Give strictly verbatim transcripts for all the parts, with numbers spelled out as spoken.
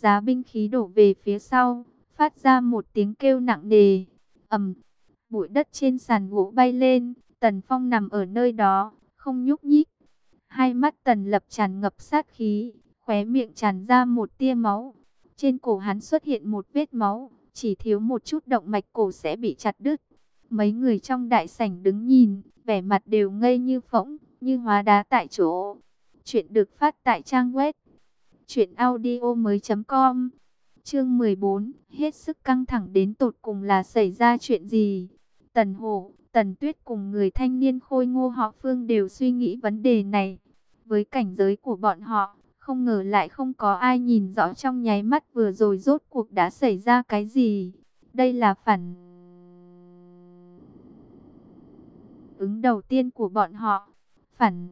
giá binh khí đổ về phía sau, phát ra một tiếng kêu nặng nề. Ầm, bụi đất trên sàn gỗ bay lên, Tần Phong nằm ở nơi đó, không nhúc nhích. Hai mắt Tần Lập tràn ngập sát khí, khóe miệng tràn ra một tia máu. Trên cổ hắn xuất hiện một vết máu, chỉ thiếu một chút động mạch cổ sẽ bị chặt đứt. Mấy người trong đại sảnh đứng nhìn, vẻ mặt đều ngây như phỗng, như hóa đá tại chỗ. Chuyện được phát tại trang web truyện audio mới chấm com. Chương mười bốn, hết sức căng thẳng đến tột cùng là xảy ra chuyện gì? Tần Hổ, Tần Tuyết cùng người thanh niên khôi ngô họ Phương đều suy nghĩ vấn đề này. Với cảnh giới của bọn họ, không ngờ lại không có ai nhìn rõ trong nháy mắt vừa rồi rốt cuộc đã xảy ra cái gì. Đây là phản ứng đầu tiên của bọn họ. Phản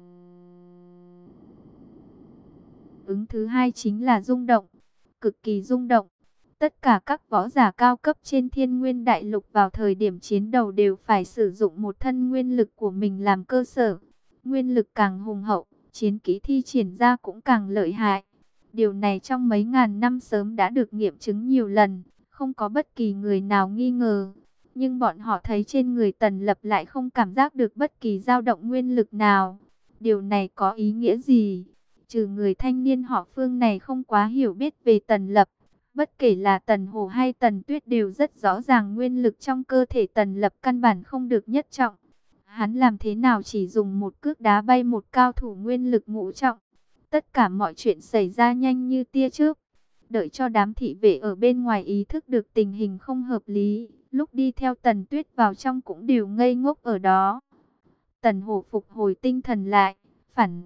ứng thứ hai chính là rung động, cực kỳ rung động. Tất cả các võ giả cao cấp trên Thiên Nguyên Đại Lục vào thời điểm chiến đầu đều phải sử dụng một thân nguyên lực của mình làm cơ sở. Nguyên lực càng hùng hậu, chiến kỹ thi triển ra cũng càng lợi hại. Điều này trong mấy ngàn năm sớm đã được nghiệm chứng nhiều lần, không có bất kỳ người nào nghi ngờ. Nhưng bọn họ thấy trên người Tần Lập lại không cảm giác được bất kỳ dao động nguyên lực nào. Điều này có ý nghĩa gì? Trừ người thanh niên họ Phương này không quá hiểu biết về Tần Lập, bất kể là Tần Hổ hay Tần Tuyết đều rất rõ ràng nguyên lực trong cơ thể Tần Lập căn bản không được nhất trọng. Hắn làm thế nào chỉ dùng một cước đá bay một cao thủ nguyên lực ngũ trọng. Tất cả mọi chuyện xảy ra nhanh như tia chớp. Đợi cho đám thị vệ ở bên ngoài ý thức được tình hình không hợp lý, lúc đi theo Tần Tuyết vào trong cũng đều ngây ngốc ở đó. Tần Hổ phục hồi tinh thần lại, phản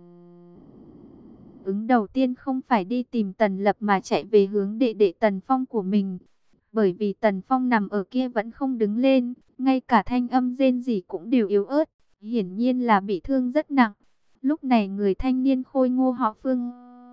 ứng đầu tiên không phải đi tìm Tần Lập mà chạy về hướng đệ đệ Tần Phong của mình. Bởi vì Tần Phong nằm ở kia vẫn không đứng lên, ngay cả thanh âm rên rỉ cũng đều yếu ớt, hiển nhiên là bị thương rất nặng. Lúc này người thanh niên khôi ngô họ Phương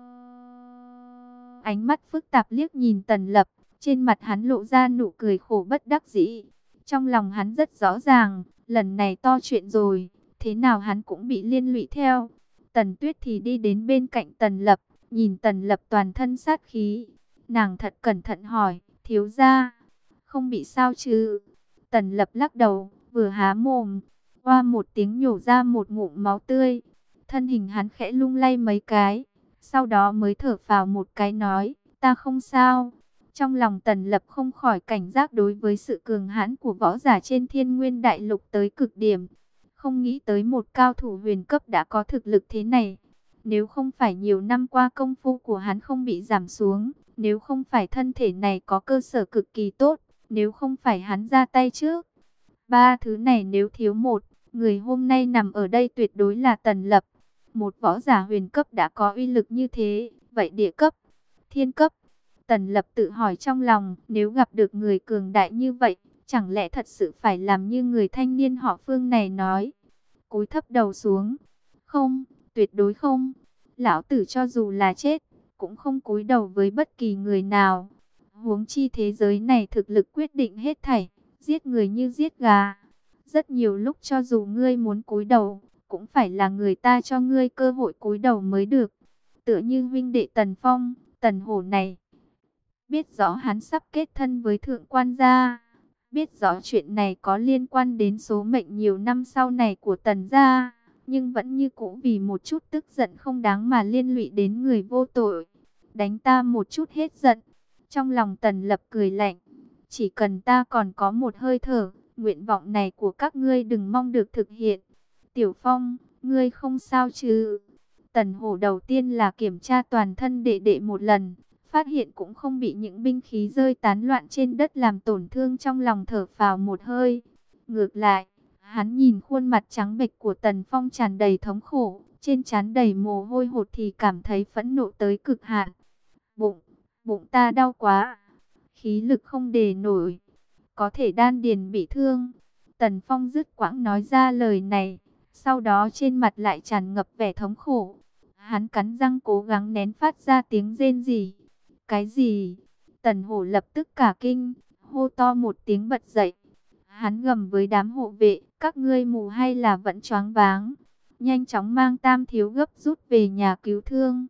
ánh mắt phức tạp liếc nhìn Tần Lập, trên mặt hắn lộ ra nụ cười khổ bất đắc dĩ. Trong lòng hắn rất rõ ràng, lần này to chuyện rồi, thế nào hắn cũng bị liên lụy theo. Tần Tuyết thì đi đến bên cạnh Tần Lập, nhìn Tần Lập toàn thân sát khí. Nàng thật cẩn thận hỏi, thiếu gia, không bị sao chứ? Tần Lập lắc đầu, vừa há mồm, oa một tiếng nhổ ra một ngụm máu tươi. Thân hình hắn khẽ lung lay mấy cái, sau đó mới thở phào một cái nói, ta không sao. Trong lòng Tần Lập không khỏi cảnh giác đối với sự cường hãn của võ giả trên Thiên Nguyên Đại Lục tới cực điểm. Không nghĩ tới một cao thủ huyền cấp đã có thực lực thế này. Nếu không phải nhiều năm qua công phu của hắn không bị giảm xuống, nếu không phải thân thể này có cơ sở cực kỳ tốt, nếu không phải hắn ra tay trước. Ba thứ này nếu thiếu một, người hôm nay nằm ở đây tuyệt đối là Tần Lập. Một võ giả huyền cấp đã có uy lực như thế, vậy địa cấp, thiên cấp. Tần Lập tự hỏi trong lòng, nếu gặp được người cường đại như vậy, chẳng lẽ thật sự phải làm như người thanh niên họ Phương này nói, cúi thấp đầu xuống? Không, tuyệt đối không. Lão tử cho dù là chết, cũng không cúi đầu với bất kỳ người nào. Huống chi thế giới này thực lực quyết định hết thảy, giết người như giết gà. Rất nhiều lúc cho dù ngươi muốn cúi đầu, cũng phải là người ta cho ngươi cơ hội cúi đầu mới được. Tựa như huynh đệ Tần Phong, Tần Hổ này, biết rõ hắn sắp kết thân với thượng quan gia, biết rõ chuyện này có liên quan đến số mệnh nhiều năm sau này của Tần gia, nhưng vẫn như cũ vì một chút tức giận không đáng mà liên lụy đến người vô tội. Đánh ta một chút hết giận. Trong lòng Tần Lập cười lạnh, chỉ cần ta còn có một hơi thở, nguyện vọng này của các ngươi đừng mong được thực hiện. Tiểu Phong, ngươi không sao chứ? Tần Hổ đầu tiên là kiểm tra toàn thân đệ đệ một lần, phát hiện cũng không bị những binh khí rơi tán loạn trên đất làm tổn thương, trong lòng thở phào một hơi. Ngược lại, hắn nhìn khuôn mặt trắng bệch của Tần Phong tràn đầy thống khổ, trên trán đầy mồ hôi hột thì cảm thấy phẫn nộ tới cực hạn. Bụng, bụng ta đau quá, khí lực không đề nổi, có thể đan điền bị thương. Tần Phong dứt quãng nói ra lời này, sau đó trên mặt lại tràn ngập vẻ thống khổ. Hắn cắn răng cố gắng nén phát ra tiếng rên rỉ. Cái gì? Tần Hổ lập tức cả kinh, hô to một tiếng bật dậy. Hắn gầm với đám hộ vệ, các ngươi mù hay là vẫn choáng váng? Nhanh chóng mang Tam thiếu gấp rút về nhà cứu thương.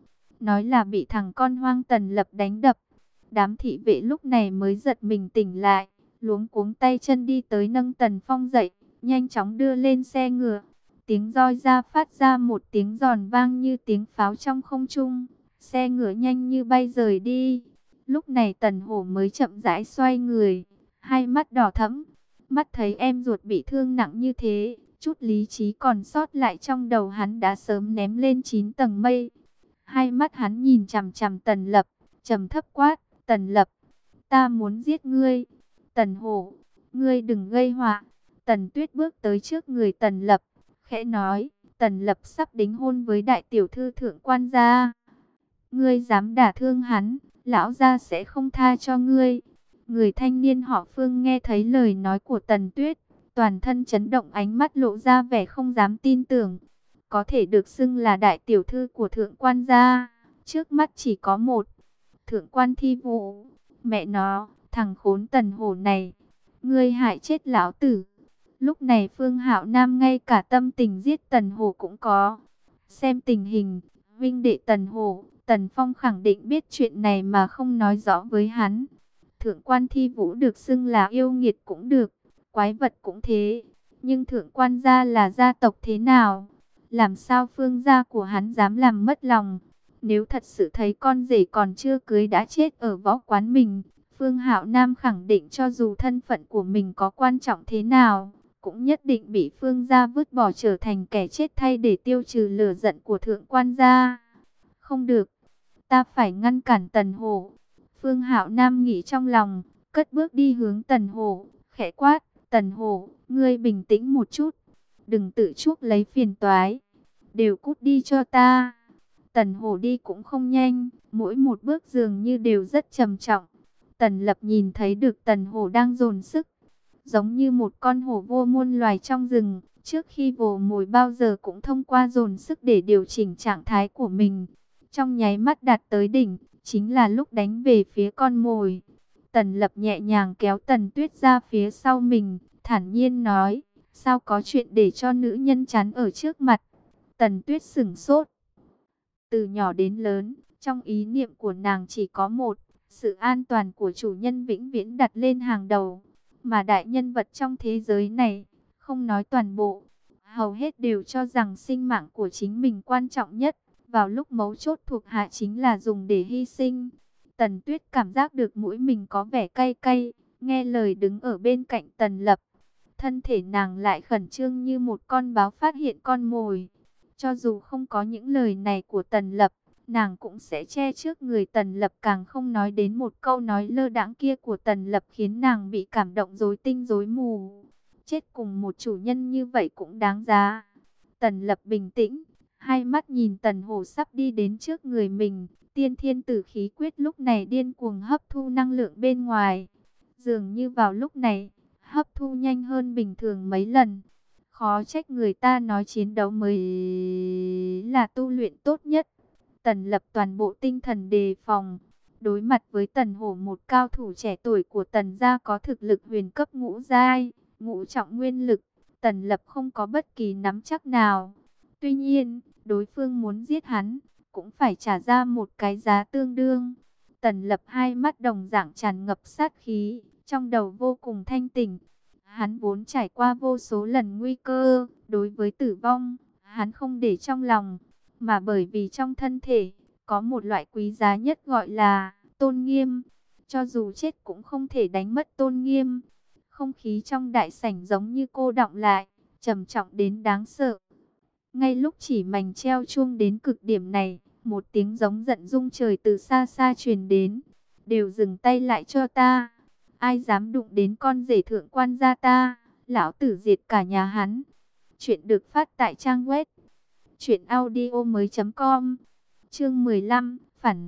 nói là bị thằng con hoang Tần Lập đánh đập. Đám thị vệ lúc này mới giật mình tỉnh lại, luống cuống tay chân đi tới nâng Tần Phong dậy, nhanh chóng đưa lên xe ngựa. Tiếng roi ra phát ra một tiếng giòn vang như tiếng pháo trong không trung, xe ngựa nhanh như bay rời đi. Lúc này Tần Hổ mới chậm rãi xoay người, hai mắt đỏ thẫm, mắt thấy em ruột bị thương nặng như thế, chút lý trí còn sót lại trong đầu hắn đã sớm ném lên chín tầng mây. Hai mắt hắn nhìn chằm chằm Tần Lập, trầm thấp quát, Tần Lập, ta muốn giết ngươi. Tần Hổ, ngươi đừng gây họa. Tần Tuyết bước tới trước người Tần Lập, khẽ nói, Tần Lập sắp đính hôn với đại tiểu thư thượng quan gia. Ngươi dám đả thương hắn, lão gia sẽ không tha cho ngươi. Người thanh niên họ Phương nghe thấy lời nói của Tần Tuyết, toàn thân chấn động, ánh mắt lộ ra vẻ không dám tin tưởng. Có thể được xưng là đại tiểu thư của thượng quan gia, trước mắt chỉ có một. Thượng quan Thi Vũ, mẹ nó, thằng khốn Tần Hổ này, ngươi hại chết lão tử. Lúc này Phương Hạo Nam ngay cả tâm tình giết Tần Hổ cũng có. Xem tình hình, huynh đệ Tần Hổ, Tần Phong khẳng định biết chuyện này mà không nói rõ với hắn. Thượng quan Thi Vũ được xưng là yêu nghiệt cũng được, quái vật cũng thế. Nhưng thượng quan gia là gia tộc thế nào? Làm sao Phương gia của hắn dám làm mất lòng? Nếu thật sự thấy con rể còn chưa cưới đã chết ở võ quán mình, Phương Hạo Nam khẳng định cho dù thân phận của mình có quan trọng thế nào, cũng nhất định bị Phương gia vứt bỏ trở thành kẻ chết thay để tiêu trừ lửa giận của thượng quan gia. Không được, ta phải ngăn cản Tần Hổ. Phương Hạo Nam nghĩ trong lòng, cất bước đi hướng Tần Hổ, khẽ quát, Tần Hổ, ngươi bình tĩnh một chút, đừng tự chuốc lấy phiền toái, đều cút đi cho ta. Tần Hổ đi cũng không nhanh, mỗi một bước dường như đều rất trầm trọng. Tần Lập nhìn thấy được Tần Hổ đang dồn sức, giống như một con hổ vô muôn loài trong rừng, trước khi vồ mồi bao giờ cũng thông qua dồn sức để điều chỉnh trạng thái của mình. Trong nháy mắt đạt tới đỉnh, chính là lúc đánh về phía con mồi. Tần Lập nhẹ nhàng kéo Tần Tuyết ra phía sau mình, thản nhiên nói, sao có chuyện để cho nữ nhân chắn ở trước mặt. Tần Tuyết sửng sốt. Từ nhỏ đến lớn, trong ý niệm của nàng chỉ có một, sự an toàn của chủ nhân vĩnh viễn đặt lên hàng đầu. Mà đại nhân vật trong thế giới này, không nói toàn bộ, hầu hết đều cho rằng sinh mạng của chính mình quan trọng nhất. Vào lúc mấu chốt thuộc hạ chính là dùng để hy sinh. Tần Tuyết cảm giác được mũi mình có vẻ cay cay, nghe lời đứng ở bên cạnh Tần Lập. Thân thể nàng lại khẩn trương như một con báo phát hiện con mồi. Cho dù không có những lời này của Tần Lập, nàng cũng sẽ che trước người Tần Lập, càng không nói đến một câu nói lơ đãng kia của Tần Lập khiến nàng bị cảm động rối tinh rối mù. Chết cùng một chủ nhân như vậy cũng đáng giá. Tần Lập bình tĩnh, hai mắt nhìn Tần Hổ sắp đi đến trước người mình, tiên thiên tử khí quyết lúc này điên cuồng hấp thu năng lượng bên ngoài. Dường như vào lúc này, hấp thu nhanh hơn bình thường mấy lần. Khó trách người ta nói chiến đấu mới là tu luyện tốt nhất. Tần Lập toàn bộ tinh thần đề phòng. Đối mặt với Tần Hổ, một cao thủ trẻ tuổi của Tần gia có thực lực huyền cấp ngũ giai, ngũ trọng nguyên lực, Tần Lập không có bất kỳ nắm chắc nào. Tuy nhiên, đối phương muốn giết hắn, cũng phải trả ra một cái giá tương đương. Tần Lập hai mắt đồng dạng tràn ngập sát khí, trong đầu vô cùng thanh tỉnh. Hắn vốn trải qua vô số lần nguy cơ, đối với tử vong, hắn không để trong lòng, mà bởi vì trong thân thể, có một loại quý giá nhất gọi là tôn nghiêm. Cho dù chết cũng không thể đánh mất tôn nghiêm. Không khí trong đại sảnh giống như cô đọng lại, trầm trọng đến đáng sợ. Ngay lúc chỉ mảnh treo chuông đến cực điểm này, một tiếng giống giận rung trời từ xa xa truyền đến. Đều dừng tay lại cho ta. Ai dám đụng đến con rể thượng quan gia ta, lão tử diệt cả nhà hắn. Chuyện được phát tại trang web truyện audio mới chấm com. Chương mười lăm, phản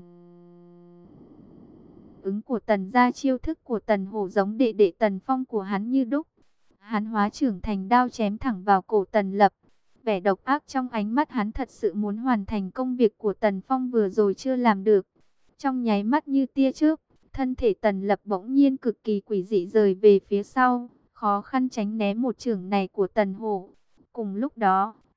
ứng của Tần gia. Chiêu thức của Tần Hổ giống đệ đệ Tần Phong của hắn như đúc. Hắn hóa trưởng thành đao chém thẳng vào cổ Tần Lập. Vẻ độc ác trong ánh mắt hắn thật sự muốn hoàn thành công việc của Tần Phong vừa rồi chưa làm được. Trong nháy mắt như tia chớp, thân thể Tần Lập bỗng nhiên cực kỳ quỷ dị rời về phía sau, khó khăn tránh né một chưởng này của Tần Hổ. Cùng lúc đó,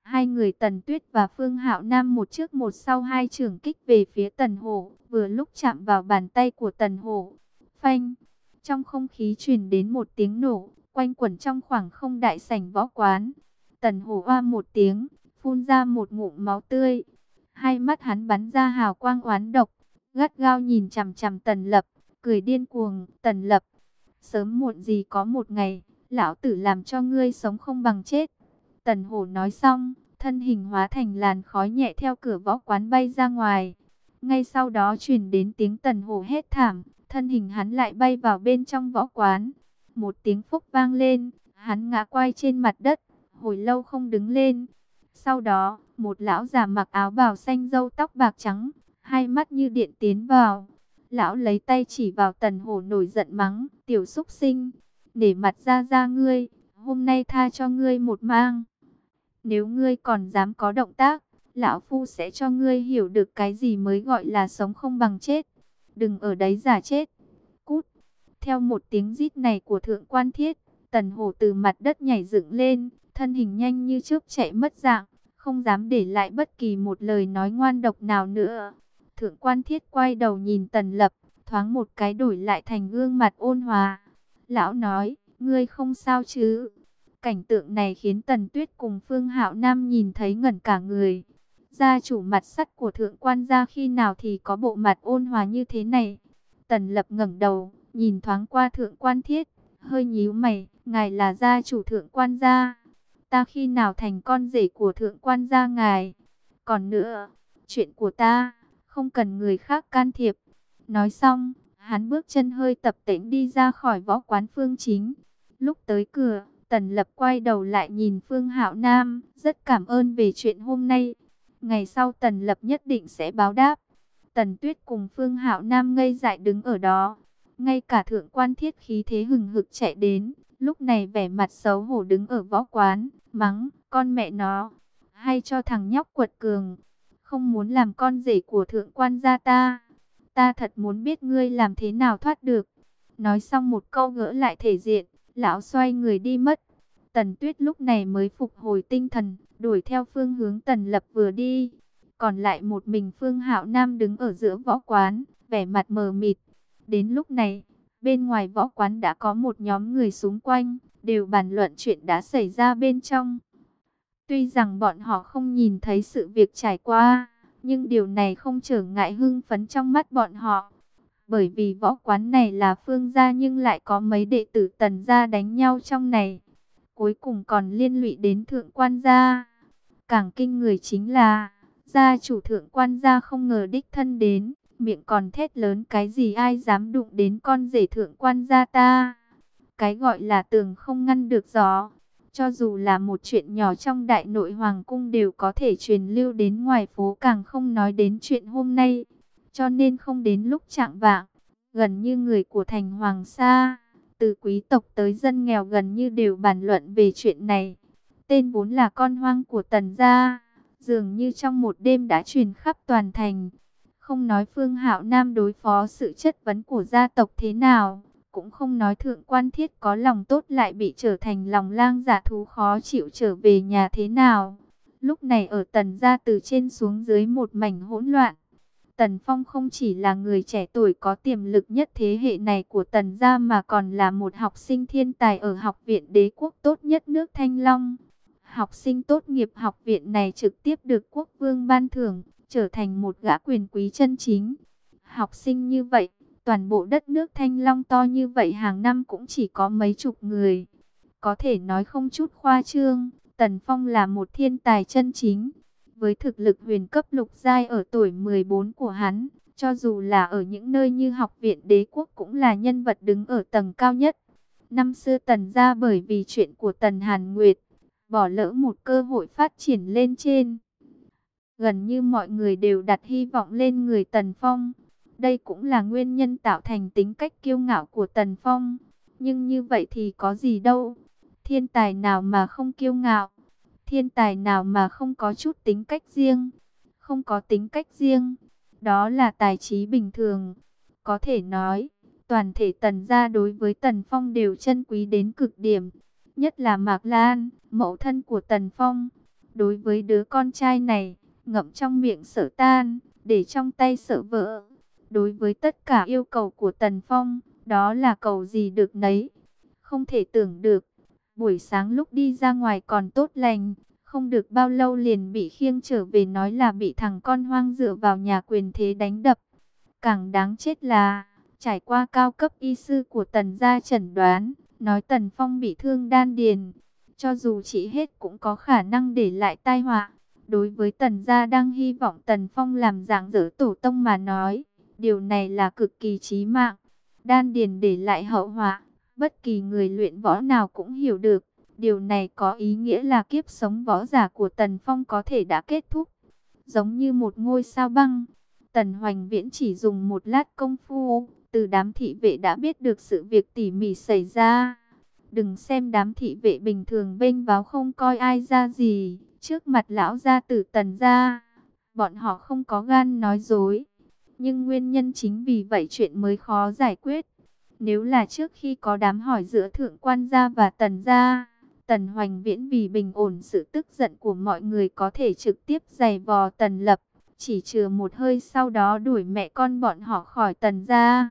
Hai người Tần Tuyết và Phương Hạo Nam một trước một sau hai chưởng kích về phía Tần Hổ, vừa lúc chạm vào bàn tay của Tần Hổ. Phanh! Trong không khí truyền đến một tiếng nổ, quanh quẩn trong khoảng không đại sảnh võ quán. Tần Hổ oa một tiếng, phun ra một ngụm máu tươi. Hai mắt hắn bắn ra hào quang oán độc, gắt gao nhìn chằm chằm Tần Lập, cười điên cuồng. Tần Lập, sớm muộn gì có một ngày, lão tử làm cho ngươi sống không bằng chết. Tần Hổ nói xong, thân hình hóa thành làn khói nhẹ theo cửa võ quán bay ra ngoài. Ngay sau đó truyền đến tiếng Tần Hổ hét thảm, thân hình hắn lại bay vào bên trong võ quán. Một tiếng phốc vang lên, hắn ngã quay trên mặt đất, hồi lâu không đứng lên. Sau đó, một lão già mặc áo bào xanh râu tóc bạc trắng, hai mắt như điện tiến vào. Lão lấy tay chỉ vào Tần Hổ nổi giận mắng, tiểu súc sinh, để mặt ra ra ngươi, hôm nay tha cho ngươi một mang. Nếu ngươi còn dám có động tác, lão phu sẽ cho ngươi hiểu được cái gì mới gọi là sống không bằng chết. Đừng ở đấy giả chết. Cút. Theo một tiếng rít này của Thượng Quan Thiết, Tần Hổ từ mặt đất nhảy dựng lên, thân hình nhanh như chớp chạy mất dạng, không dám để lại bất kỳ một lời nói ngoan độc nào nữa. Thượng Quan Thiết quay đầu nhìn Tần Lập, thoáng một cái đổi lại thành gương mặt ôn hòa. Lão nói, ngươi không sao chứ? Cảnh tượng này khiến Tần Tuyết cùng Phương Hạo Nam nhìn thấy ngẩn cả người. Gia chủ mặt sắt của Thượng Quan gia khi nào thì có bộ mặt ôn hòa như thế này? Tần Lập ngẩng đầu, nhìn thoáng qua Thượng Quan Thiết, hơi nhíu mày, ngài là gia chủ Thượng Quan gia. Ta khi nào thành con rể của Thượng Quan gia ngài? Còn nữa, chuyện của ta, không cần người khác can thiệp. Nói xong, hắn bước chân hơi tập tễnh đi ra khỏi võ quán Phương Chính. Lúc tới cửa, Tần Lập quay đầu lại nhìn Phương Hạo Nam, rất cảm ơn về chuyện hôm nay. Ngày sau Tần Lập nhất định sẽ báo đáp. Tần Tuyết cùng Phương Hạo Nam ngây dại đứng ở đó. Ngay cả Thượng Quan Thiết khí thế hừng hực chạy đến, lúc này vẻ mặt xấu hổ đứng ở võ quán, mắng, con mẹ nó, hay cho thằng nhóc quật cường, không muốn làm con rể của Thượng Quan gia ta. Ta thật muốn biết ngươi làm thế nào thoát được. Nói xong một câu gỡ lại thể diện, lão xoay người đi mất. Tần Tuyết lúc này mới phục hồi tinh thần, đuổi theo phương hướng Tần Lập vừa đi. Còn lại một mình Phương Hạo Nam đứng ở giữa võ quán, vẻ mặt mờ mịt. Đến lúc này, bên ngoài võ quán đã có một nhóm người xung quanh, đều bàn luận chuyện đã xảy ra bên trong. Tuy rằng bọn họ không nhìn thấy sự việc trải qua, nhưng điều này không trở ngại hưng phấn trong mắt bọn họ. Bởi vì võ quán này là Phương gia nhưng lại có mấy đệ tử Tần gia đánh nhau trong này. Cuối cùng còn liên lụy đến Thượng Quan gia. Càng kinh người chính là, gia chủ Thượng Quan gia không ngờ đích thân đến, miệng còn thét lớn cái gì ai dám đụng đến con rể Thượng Quan gia ta. Cái gọi là tường không ngăn được gió. Cho dù là một chuyện nhỏ trong đại nội hoàng cung đều có thể truyền lưu đến ngoài phố, càng không nói đến chuyện hôm nay. Cho nên không đến lúc chạng vạng, gần như người của thành Hoàng Sa, từ quý tộc tới dân nghèo gần như đều bàn luận về chuyện này. Tên vốn là con hoang của Tần gia, dường như trong một đêm đã truyền khắp toàn thành. Không nói Phương Hạo Nam đối phó sự chất vấn của gia tộc thế nào, cũng không nói Thượng Quan Thiết có lòng tốt lại bị trở thành lòng lang dạ thú khó chịu trở về nhà thế nào. Lúc này ở Tần gia từ trên xuống dưới một mảnh hỗn loạn. Tần Phong không chỉ là người trẻ tuổi có tiềm lực nhất thế hệ này của Tần gia mà còn là một học sinh thiên tài ở học viện đế quốc tốt nhất nước Thanh Long. Học sinh tốt nghiệp học viện này trực tiếp được quốc vương ban thưởng, trở thành một gã quyền quý chân chính. Học sinh như vậy, toàn bộ đất nước Thanh Long to như vậy hàng năm cũng chỉ có mấy chục người. Có thể nói không chút khoa trương, Tần Phong là một thiên tài chân chính. Với thực lực huyền cấp lục giai ở tuổi mười bốn của hắn, cho dù là ở những nơi như học viện đế quốc cũng là nhân vật đứng ở tầng cao nhất. Năm xưa Tần gia bởi vì chuyện của Tần Hàn Nguyệt, bỏ lỡ một cơ hội phát triển lên trên. Gần như mọi người đều đặt hy vọng lên người Tần Phong. Đây cũng là nguyên nhân tạo thành tính cách kiêu ngạo của Tần Phong. Nhưng như vậy thì có gì đâu. Thiên tài nào mà không kiêu ngạo. Thiên tài nào mà không có chút tính cách riêng. Không có tính cách riêng, đó là tài trí bình thường. Có thể nói, toàn thể Tần gia đối với Tần Phong đều trân quý đến cực điểm. Nhất là Mạc Lan, mẫu thân của Tần Phong. Đối với đứa con trai này, ngậm trong miệng Sở Tan, để trong tay Sở Vợ. Đối với tất cả yêu cầu của Tần Phong, đó là cầu gì được nấy. Không thể tưởng được, buổi sáng lúc đi ra ngoài còn tốt lành, không được bao lâu liền bị khiêng trở về nói là bị thằng con hoang dựa vào nhà quyền thế đánh đập. Càng đáng chết là, trải qua cao cấp y sư của Tần gia chẩn đoán, nói Tần Phong bị thương đan điền. Cho dù trị hết cũng có khả năng để lại tai họa. Đối với Tần gia đang hy vọng Tần Phong làm dạng dỡ tổ tông mà nói, điều này là cực kỳ chí mạng. Đan điền để lại hậu họa, bất kỳ người luyện võ nào cũng hiểu được. Điều này có ý nghĩa là kiếp sống võ giả của Tần Phong có thể đã kết thúc. Giống như một ngôi sao băng, Tần Hoành Viễn chỉ dùng một lát công phu, từ đám thị vệ đã biết được sự việc tỉ mỉ xảy ra. Đừng xem đám thị vệ bình thường bênh váo không coi ai ra gì, trước mặt lão gia tử Tần gia, bọn họ không có gan nói dối. Nhưng nguyên nhân chính vì vậy chuyện mới khó giải quyết. Nếu là trước khi có đám hỏi giữa thượng quan gia và Tần gia, Tần Hoành Viễn vì bình ổn sự tức giận của mọi người có thể trực tiếp giày vò Tần Lập, chỉ chừa một hơi sau đó đuổi mẹ con bọn họ khỏi Tần gia.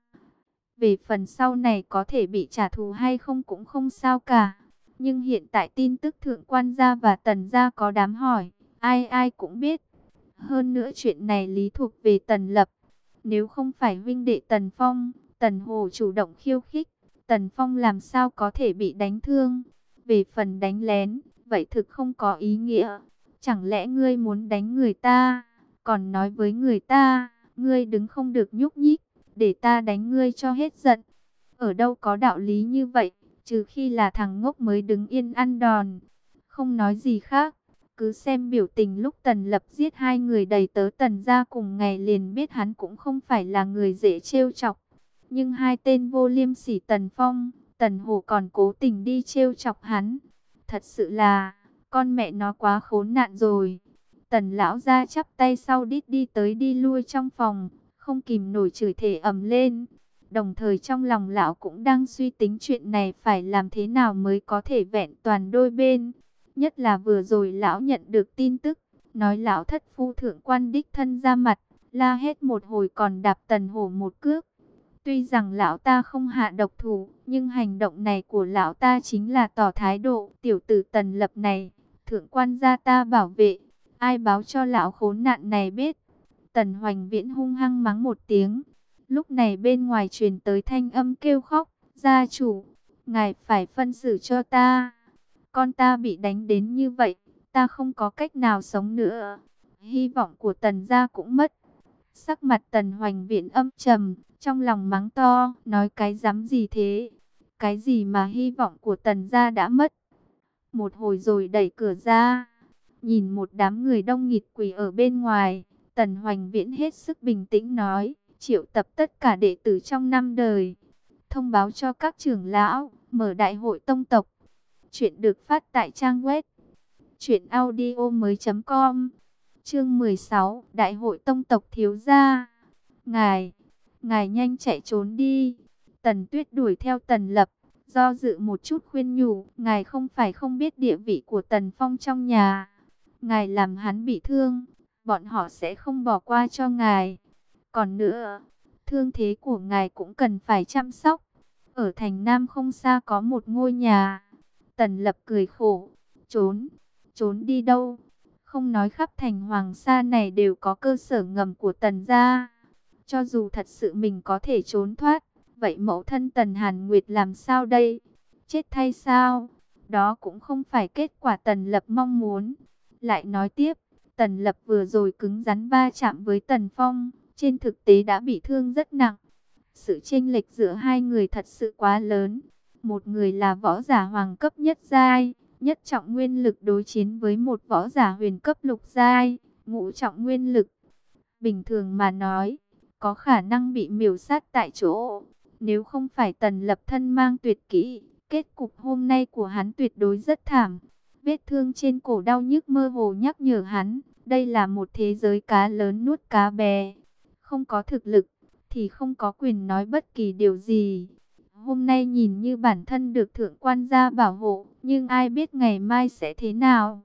Về phần sau này có thể bị trả thù hay không cũng không sao cả. Nhưng hiện tại tin tức thượng quan gia và Tần gia có đám hỏi, ai ai cũng biết. Hơn nữa chuyện này lý thuộc về Tần Lập. Nếu không phải huynh đệ Tần Phong, Tần Hồ chủ động khiêu khích, Tần Phong làm sao có thể bị đánh thương. Về phần đánh lén, vậy thực không có ý nghĩa. Chẳng lẽ ngươi muốn đánh người ta, còn nói với người ta, ngươi đứng không được nhúc nhích, để ta đánh ngươi cho hết giận. Ở đâu có đạo lý như vậy, trừ khi là thằng ngốc mới đứng yên ăn đòn. Không nói gì khác, cứ xem biểu tình lúc Tần Lập giết hai người đầy tớ Tần gia cùng ngày liền biết hắn cũng không phải là người dễ trêu chọc. Nhưng hai tên vô liêm sỉ Tần Phong, Tần Hồ còn cố tình đi trêu chọc hắn. Thật sự là, con mẹ nó quá khốn nạn rồi. Tần lão ra chắp tay sau đít đi tới đi lui trong phòng, không kìm nổi chửi thề ầm lên. Đồng thời trong lòng lão cũng đang suy tính chuyện này phải làm thế nào mới có thể vẹn toàn đôi bên. Nhất là vừa rồi lão nhận được tin tức, nói lão thất phu thượng quan đích thân ra mặt, la hết một hồi còn đạp Tần Hổ một cước. Tuy rằng lão ta không hạ độc thủ, nhưng hành động này của lão ta chính là tỏ thái độ tiểu tử Tần Lập này, thượng quan gia ta bảo vệ, ai báo cho lão khốn nạn này biết. Tần Hoành Viễn hung hăng mắng một tiếng. Lúc này bên ngoài truyền tới thanh âm kêu khóc, gia chủ, ngài phải phân xử cho ta. Con ta bị đánh đến như vậy, ta không có cách nào sống nữa. Hy vọng của Tần gia cũng mất. Sắc mặt Tần Hoành Viễn âm trầm, trong lòng mắng to, nói cái dám gì thế? Cái gì mà hy vọng của Tần gia đã mất? Một hồi rồi đẩy cửa ra, nhìn một đám người đông nghịt quỳ ở bên ngoài, Tần Hoành Viễn hết sức bình tĩnh nói, triệu tập tất cả đệ tử trong năm đời, thông báo cho các trưởng lão, mở đại hội tông tộc. Chuyện được phát tại trang web truyện audio mới chấm com. Chương mười sáu, Đại hội tông tộc thiếu gia. Ngài, ngài nhanh chạy trốn đi. Tần Tuyết đuổi theo Tần Lập, do dự một chút khuyên nhủ, ngài không phải không biết địa vị của Tần Phong trong nhà. Ngài làm hắn bị thương, bọn họ sẽ không bỏ qua cho ngài. Còn nữa, thương thế của ngài cũng cần phải chăm sóc. Ở thành Nam không xa có một ngôi nhà. Tần Lập cười khổ, trốn, trốn đi đâu? Không nói khắp thành Hoàng Sa này đều có cơ sở ngầm của Tần gia. Cho dù thật sự mình có thể trốn thoát, vậy mẫu thân Tần Hàn Nguyệt làm sao đây? Chết thay sao? Đó cũng không phải kết quả Tần Lập mong muốn. Lại nói tiếp, Tần Lập vừa rồi cứng rắn va chạm với Tần Phong, trên thực tế đã bị thương rất nặng. Sự chênh lệch giữa hai người thật sự quá lớn. Một người là võ giả hoàng cấp nhất giai, nhất trọng nguyên lực đối chiến với một võ giả huyền cấp lục giai, ngũ trọng nguyên lực. Bình thường mà nói, có khả năng bị miểu sát tại chỗ. Nếu không phải Tần Lập thân mang tuyệt kỹ, kết cục hôm nay của hắn tuyệt đối rất thảm. Vết thương trên cổ đau nhức mơ hồ nhắc nhở hắn, đây là một thế giới cá lớn nuốt cá bé. Không có thực lực, thì không có quyền nói bất kỳ điều gì. Hôm nay nhìn như bản thân được thượng quan gia bảo hộ, nhưng ai biết ngày mai sẽ thế nào.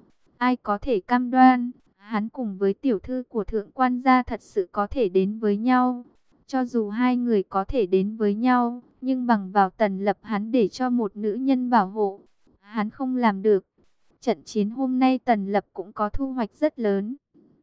Ai có thể cam đoan, hắn cùng với tiểu thư của thượng quan gia thật sự có thể đến với nhau. Cho dù hai người có thể đến với nhau, nhưng bằng vào Tần Lập hắn để cho một nữ nhân bảo hộ, hắn không làm được. Trận chiến hôm nay Tần Lập cũng có thu hoạch rất lớn.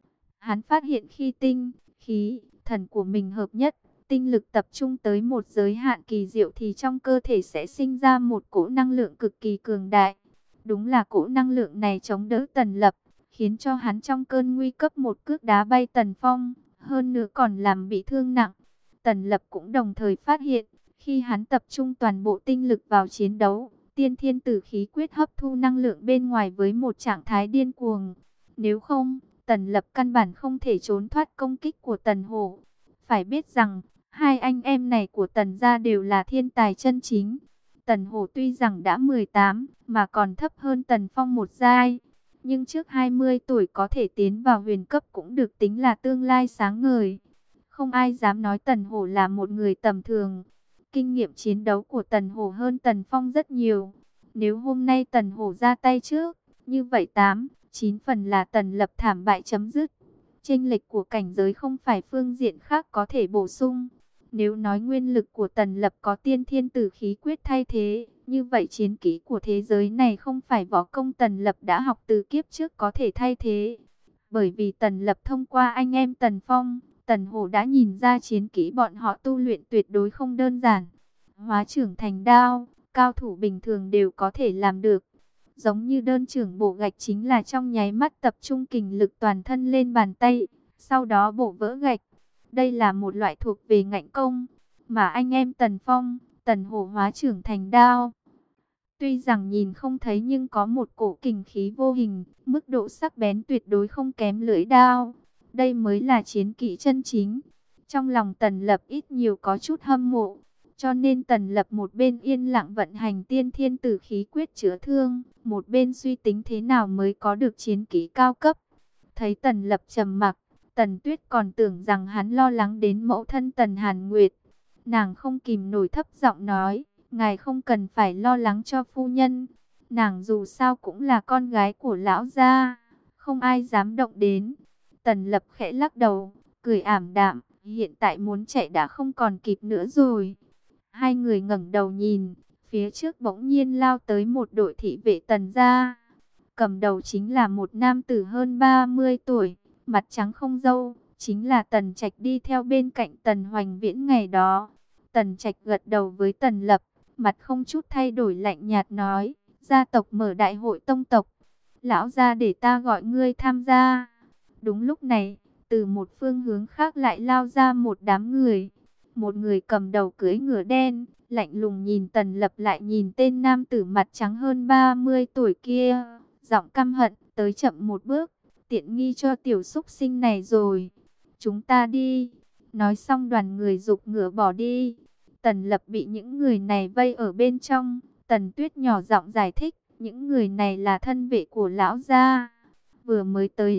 Hắn phát hiện khi tinh, khí, thần của mình hợp nhất, tinh lực tập trung tới một giới hạn kỳ diệu thì trong cơ thể sẽ sinh ra một cỗ năng lượng cực kỳ cường đại. Đúng là cỗ năng lượng này chống đỡ Tần Lập, khiến cho hắn trong cơn nguy cấp một cước đá bay Tần Phong, hơn nữa còn làm bị thương nặng. Tần Lập cũng đồng thời phát hiện, khi hắn tập trung toàn bộ tinh lực vào chiến đấu, tiên thiên tử khí quyết hấp thu năng lượng bên ngoài với một trạng thái điên cuồng. Nếu không, Tần Lập căn bản không thể trốn thoát công kích của Tần Hổ. Phải biết rằng, hai anh em này của Tần gia đều là thiên tài chân chính. Tần Hổ tuy rằng đã mười tám, mà còn thấp hơn Tần Phong một giai. Nhưng trước hai mươi tuổi có thể tiến vào huyền cấp cũng được tính là tương lai sáng ngời. Không ai dám nói Tần Hổ là một người tầm thường. Kinh nghiệm chiến đấu của Tần Hổ hơn Tần Phong rất nhiều. Nếu hôm nay Tần Hổ ra tay trước, như vậy tám, chín phần là Tần Lập thảm bại chấm dứt. Chênh lệch của cảnh giới không phải phương diện khác có thể bổ sung. Nếu nói nguyên lực của Tần Lập có tiên thiên tử khí quyết thay thế, như vậy chiến kỹ của thế giới này không phải võ công Tần Lập đã học từ kiếp trước có thể thay thế. Bởi vì Tần Lập thông qua anh em Tần Phong, Tần Hổ đã nhìn ra chiến kỹ bọn họ tu luyện tuyệt đối không đơn giản. Hóa trưởng thành đao, cao thủ bình thường đều có thể làm được. Giống như đơn trưởng bổ gạch chính là trong nháy mắt tập trung kình lực toàn thân lên bàn tay, sau đó bổ vỡ gạch. Đây là một loại thuộc về ngạnh công, mà anh em Tần Phong, Tần Hổ hóa trưởng thành đao. Tuy rằng nhìn không thấy nhưng có một cổ kình khí vô hình, mức độ sắc bén tuyệt đối không kém lưỡi đao. Đây mới là chiến kỹ chân chính. Trong lòng Tần Lập ít nhiều có chút hâm mộ, cho nên Tần Lập một bên yên lặng vận hành tiên thiên tử khí quyết chữa thương, một bên suy tính thế nào mới có được chiến kỹ cao cấp. Thấy Tần Lập trầm mặc, Tần Tuyết còn tưởng rằng hắn lo lắng đến mẫu thân Tần Hàn Nguyệt. Nàng không kìm nổi thấp giọng nói, ngài không cần phải lo lắng cho phu nhân. Nàng dù sao cũng là con gái của lão gia, không ai dám động đến. Tần Lập khẽ lắc đầu, cười ảm đạm, hiện tại muốn chạy đã không còn kịp nữa rồi. Hai người ngẩng đầu nhìn, phía trước bỗng nhiên lao tới một đội thị vệ Tần gia. Cầm đầu chính là một nam tử hơn ba mươi tuổi, mặt trắng không râu, chính là Tần Trạch đi theo bên cạnh Tần Hoành Viễn ngày đó. Tần Trạch gật đầu với Tần Lập, mặt không chút thay đổi lạnh nhạt nói, gia tộc mở đại hội tông tộc, lão gia để ta gọi ngươi tham gia. Đúng lúc này, từ một phương hướng khác lại lao ra một đám người. Một người cầm đầu cưỡi ngựa đen, lạnh lùng nhìn Tần Lập lại nhìn tên nam tử mặt trắng hơn ba mươi tuổi kia, giọng căm hận, tới chậm một bước, tiện nghi cho tiểu súc sinh này rồi. Chúng ta đi. Nói xong đoàn người giục ngựa bỏ đi. Tần Lập bị những người này vây ở bên trong. Tần Tuyết nhỏ giọng giải thích, những người này là thân vệ của lão gia. Vừa mới tới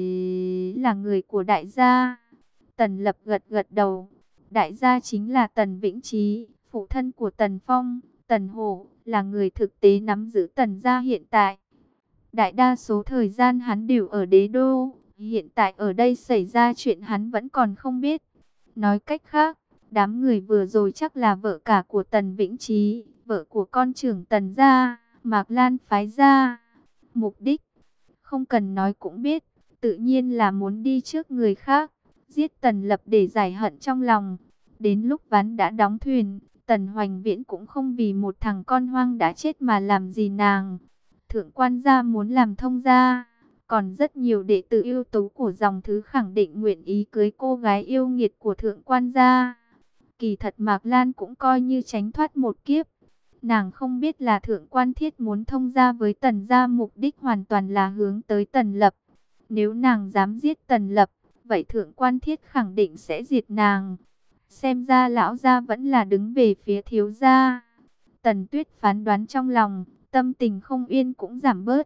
là người của đại gia. Tần Lập gật gật đầu. Đại gia chính là Tần Vĩnh Trí, phụ thân của Tần Phong. Tần Hổ là người thực tế nắm giữ Tần gia hiện tại. Đại đa số thời gian hắn đều ở đế đô. Hiện tại ở đây xảy ra chuyện hắn vẫn còn không biết. Nói cách khác, đám người vừa rồi chắc là vợ cả của Tần Vĩnh Trí, vợ của con trưởng Tần gia, Mạc Lan phái gia. Mục đích, không cần nói cũng biết, tự nhiên là muốn đi trước người khác, giết Tần Lập để giải hận trong lòng. Đến lúc ván đã đóng thuyền, Tần Hoành Viễn cũng không vì một thằng con hoang đã chết mà làm gì nàng. Thượng quan gia muốn làm thông gia, còn rất nhiều đệ tử ưu tú của dòng thứ khẳng định nguyện ý cưới cô gái yêu nghiệt của thượng quan gia. Kỳ thật Mạc Lan cũng coi như tránh thoát một kiếp. Nàng không biết là thượng quan thiết muốn thông gia với Tần gia mục đích hoàn toàn là hướng tới Tần Lập. Nếu nàng dám giết Tần Lập, vậy thượng quan thiết khẳng định sẽ diệt nàng. Xem ra lão gia vẫn là đứng về phía thiếu gia. Tần Tuyết phán đoán trong lòng, tâm tình không yên cũng giảm bớt.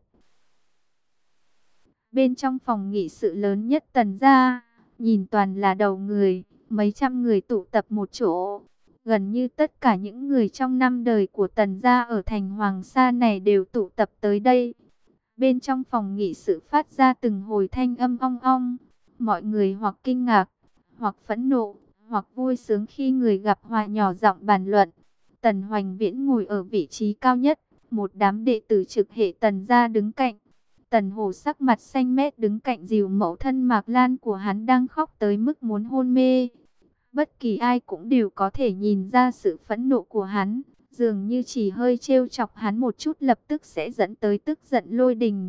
Bên trong phòng nghị sự lớn nhất Tần gia, nhìn toàn là đầu người, mấy trăm người tụ tập một chỗ. Gần như tất cả những người trong năm đời của Tần gia ở thành Hoàng Sa này đều tụ tập tới đây. Bên trong phòng nghị sự phát ra từng hồi thanh âm ong ong. Mọi người hoặc kinh ngạc, hoặc phẫn nộ, hoặc vui sướng khi người gặp Hòa nhỏ giọng bàn luận. Tần Hoành Viễn ngồi ở vị trí cao nhất, một đám đệ tử trực hệ Tần gia đứng cạnh. Tần Hổ sắc mặt xanh mét đứng cạnh dìu mẫu thân Mạc Lan của hắn đang khóc tới mức muốn hôn mê. Bất kỳ ai cũng đều có thể nhìn ra sự phẫn nộ của hắn, dường như chỉ hơi trêu chọc hắn một chút lập tức sẽ dẫn tới tức giận lôi đình.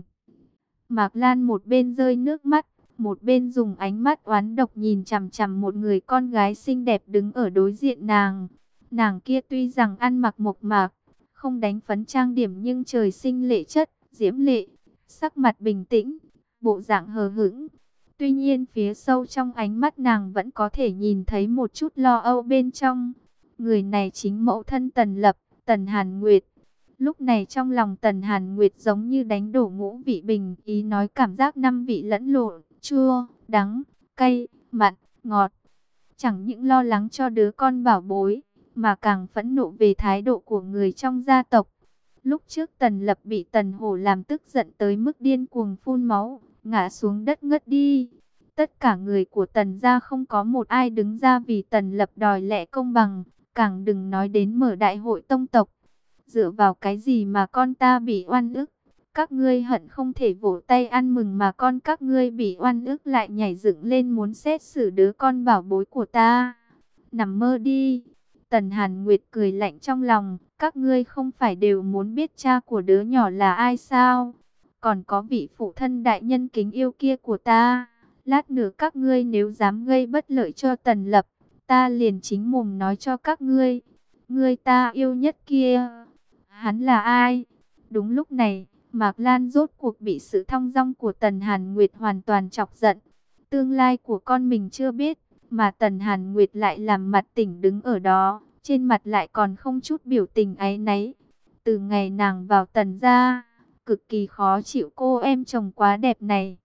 Mạc Lan một bên rơi nước mắt, một bên dùng ánh mắt oán độc nhìn chằm chằm một người con gái xinh đẹp đứng ở đối diện nàng. Nàng kia tuy rằng ăn mặc mộc mạc, không đánh phấn trang điểm nhưng trời sinh lệ chất, diễm lệ, sắc mặt bình tĩnh, bộ dạng hờ hững. Tuy nhiên phía sâu trong ánh mắt nàng vẫn có thể nhìn thấy một chút lo âu bên trong. Người này chính mẫu thân Tần Lập, Tần Hàn Nguyệt. Lúc này trong lòng Tần Hàn Nguyệt giống như đánh đổ ngũ vị bình, ý nói cảm giác năm vị lẫn lộn, chua, đắng, cay, mặn, ngọt. Chẳng những lo lắng cho đứa con bảo bối, mà càng phẫn nộ về thái độ của người trong gia tộc. Lúc trước Tần Lập bị Tần Hổ làm tức giận tới mức điên cuồng phun máu, ngã xuống đất ngất đi. Tất cả người của Tần gia không có một ai đứng ra vì Tần Lập đòi lẽ công bằng, càng đừng nói đến mở đại hội tông tộc. Dựa vào cái gì mà con ta bị oan ức? Các ngươi hận không thể vỗ tay ăn mừng mà con các ngươi bị oan ức lại nhảy dựng lên muốn xét xử đứa con bảo bối của ta. Nằm mơ đi. Tần Hàn Nguyệt cười lạnh trong lòng, các ngươi không phải đều muốn biết cha của đứa nhỏ là ai sao? Còn có vị phụ thân đại nhân kính yêu kia của ta. Lát nữa các ngươi nếu dám gây bất lợi cho Tần Lập, ta liền chính mồm nói cho các ngươi. Ngươi ta yêu nhất kia, hắn là ai? Đúng lúc này, Mạc Lan rốt cuộc bị sự thong dong của Tần Hàn Nguyệt hoàn toàn chọc giận. Tương lai của con mình chưa biết, mà Tần Hàn Nguyệt lại làm mặt tỉnh đứng ở đó, trên mặt lại còn không chút biểu tình áy náy. Từ ngày nàng vào Tần gia, cực kỳ khó chịu cô em chồng quá đẹp này.